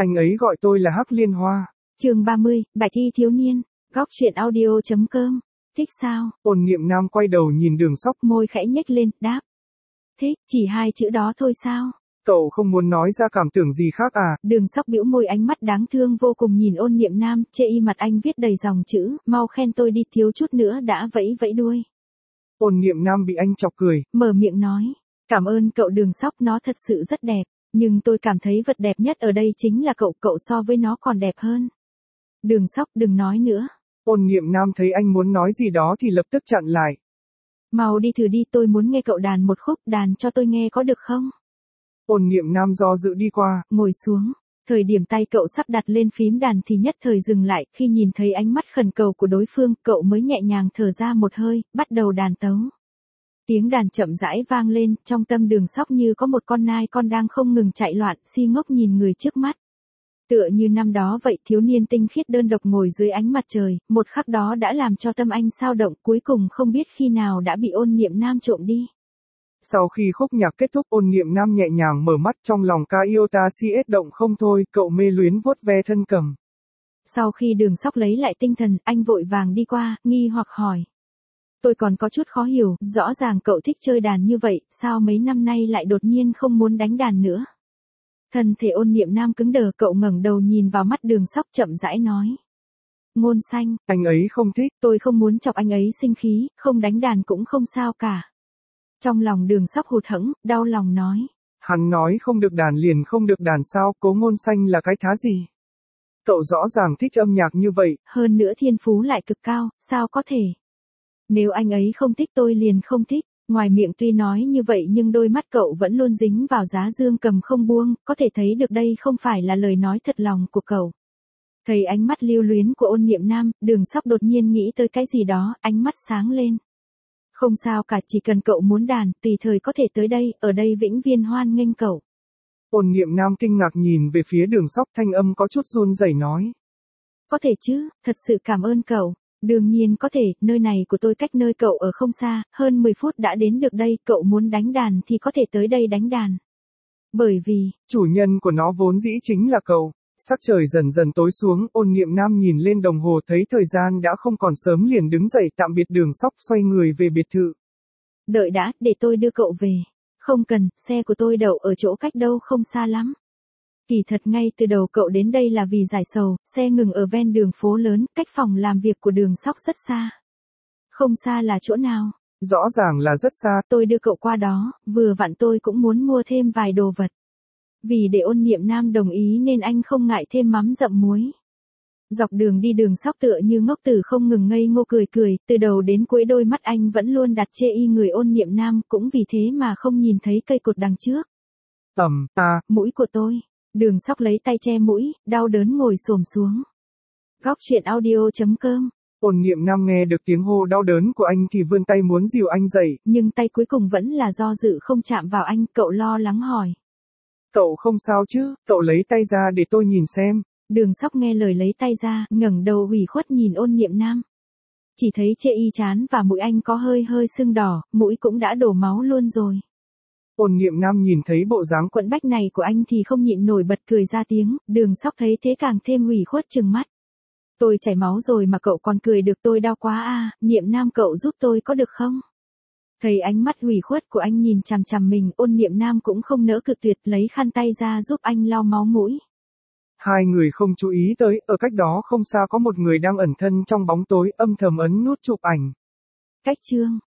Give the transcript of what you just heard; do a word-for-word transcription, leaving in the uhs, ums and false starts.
Anh ấy gọi tôi là Hắc Liên Hoa. Chương ba mươi, Bạch Y thiếu niên, góc truyện audio chấm com. Thích sao? Ôn Niệm Nam quay đầu nhìn Đường Sóc, môi khẽ nhếch lên, đáp. Thích, chỉ hai chữ đó thôi sao? Cậu không muốn nói ra cảm tưởng gì khác à? Đường Sóc bĩu môi, ánh mắt đáng thương vô cùng nhìn Ôn Niệm Nam, chê y mặt anh viết đầy dòng chữ, mau khen tôi đi, thiếu chút nữa đã vẫy vẫy đuôi. Ôn Niệm Nam bị anh chọc cười, mở miệng nói, cảm ơn cậu Đường Sóc, nó thật sự rất đẹp, nhưng tôi cảm thấy vật đẹp nhất ở đây chính là cậu, cậu so với nó còn đẹp hơn. Đường Sóc, đừng nói nữa. Ôn Niệm Nam thấy anh muốn nói gì đó thì lập tức chặn lại. Mau đi thử đi, tôi muốn nghe cậu đàn một khúc, đàn cho tôi nghe có được không? Ôn Niệm Nam do dự đi qua, ngồi xuống. Thời điểm tay cậu sắp đặt lên phím đàn thì nhất thời dừng lại, khi nhìn thấy ánh mắt khẩn cầu của đối phương, cậu mới nhẹ nhàng thở ra một hơi, bắt đầu đàn tấu. Tiếng đàn chậm rãi vang lên, trong tâm Đường Sóc như có một con nai con đang không ngừng chạy loạn, si ngốc nhìn người trước mắt. Tựa như năm đó vậy, thiếu niên tinh khiết đơn độc ngồi dưới ánh mặt trời, một khắc đó đã làm cho tâm anh sao động, cuối cùng không biết khi nào đã bị Ôn Niệm Nam trộm đi. Sau khi khúc nhạc kết thúc, Ôn Niệm Nam nhẹ nhàng mở mắt, trong lòng ca yêu ta si ết động không thôi, cậu mê luyến vuốt ve thân cầm. Sau khi Đường Sóc lấy lại tinh thần, anh vội vàng đi qua, nghi hoặc hỏi. Tôi còn có chút khó hiểu, rõ ràng cậu thích chơi đàn như vậy, sao mấy năm nay lại đột nhiên không muốn đánh đàn nữa? Thân thể Ôn Niệm Nam cứng đờ, cậu ngẩng đầu nhìn vào mắt Đường Sóc chậm rãi nói. Ngôn xanh, anh ấy không thích. Tôi không muốn chọc anh ấy sinh khí, không đánh đàn cũng không sao cả. Trong lòng Đường Sóc hụt hẫng, đau lòng nói. Hắn nói không được đàn liền không được đàn sao, Cố Ngôn Xanh là cái thá gì? Cậu rõ ràng thích âm nhạc như vậy. Hơn nữa thiên phú lại cực cao, sao có thể? Nếu anh ấy không thích tôi liền không thích. Ngoài miệng tuy nói như vậy nhưng đôi mắt cậu vẫn luôn dính vào giá dương cầm không buông, có thể thấy được đây không phải là lời nói thật lòng của cậu. Thấy ánh mắt lưu luyến của Ôn Niệm Nam, Đường Sóc đột nhiên nghĩ tới cái gì đó, ánh mắt sáng lên. Không sao cả, chỉ cần cậu muốn đàn, tùy thời có thể tới đây, ở đây vĩnh viên hoan nghênh cậu. Ôn Niệm Nam kinh ngạc nhìn về phía Đường Sóc, thanh âm có chút run rẩy nói. Có thể chứ, thật sự cảm ơn cậu. Đương nhiên có thể, nơi này của tôi cách nơi cậu ở không xa, hơn mười phút đã đến được đây, cậu muốn đánh đàn thì có thể tới đây đánh đàn. Bởi vì, chủ nhân của nó vốn dĩ chính là cậu. Sắc trời dần dần tối xuống, Ôn Niệm Nam nhìn lên đồng hồ thấy thời gian đã không còn sớm liền đứng dậy tạm biệt Đường Sóc, xoay người về biệt thự. Đợi đã, để tôi đưa cậu về. Không cần, xe của tôi đậu ở chỗ cách đâu không xa lắm. Kỳ thật ngay từ đầu cậu đến đây là vì giải sầu, xe ngừng ở ven đường phố lớn, cách phòng làm việc của Đường Sóc rất xa. Không xa là chỗ nào? Rõ ràng là rất xa. Tôi đưa cậu qua đó, vừa vặn tôi cũng muốn mua thêm vài đồ vật. Vì để Ôn Niệm Nam đồng ý nên anh không ngại thêm mắm dặm muối. Dọc đường đi Đường Sóc tựa như ngốc tử không ngừng ngây ngô cười cười, từ đầu đến cuối đôi mắt anh vẫn luôn đặt chê y người Ôn Niệm Nam, cũng vì thế mà không nhìn thấy cây cột đằng trước. Ầm, à, mũi của tôi. Đường Sóc lấy tay che mũi, đau đớn ngồi xổm xuống. Góc truyện audio chấm com. Ôn Niệm Nam nghe được tiếng hô đau đớn của anh thì vươn tay muốn dìu anh dậy. Nhưng tay cuối cùng vẫn là do dự không chạm vào anh, cậu lo lắng hỏi. Cậu không sao chứ, cậu lấy tay ra để tôi nhìn xem. Đường Sóc nghe lời lấy tay ra, ngẩng đầu ủy khuất nhìn Ôn Niệm Nam. Chỉ thấy chê y chán và mũi anh có hơi hơi sưng đỏ, mũi cũng đã đổ máu luôn rồi. Ôn Niệm Nam nhìn thấy bộ dáng quẫn bách này của anh thì không nhịn nổi bật cười ra tiếng, Đường Sóc thấy thế càng thêm ủy khuất trừng mắt. Tôi chảy máu rồi mà cậu còn cười được, tôi đau quá à, Niệm Nam cậu giúp tôi có được không? Thấy ánh mắt ủy khuất của anh nhìn chằm chằm mình, Ôn Niệm Nam cũng không nỡ cự tuyệt, lấy khăn tay ra giúp anh lau máu mũi. Hai người không chú ý tới, ở cách đó không xa có một người đang ẩn thân trong bóng tối, âm thầm ấn nút chụp ảnh. Cách chương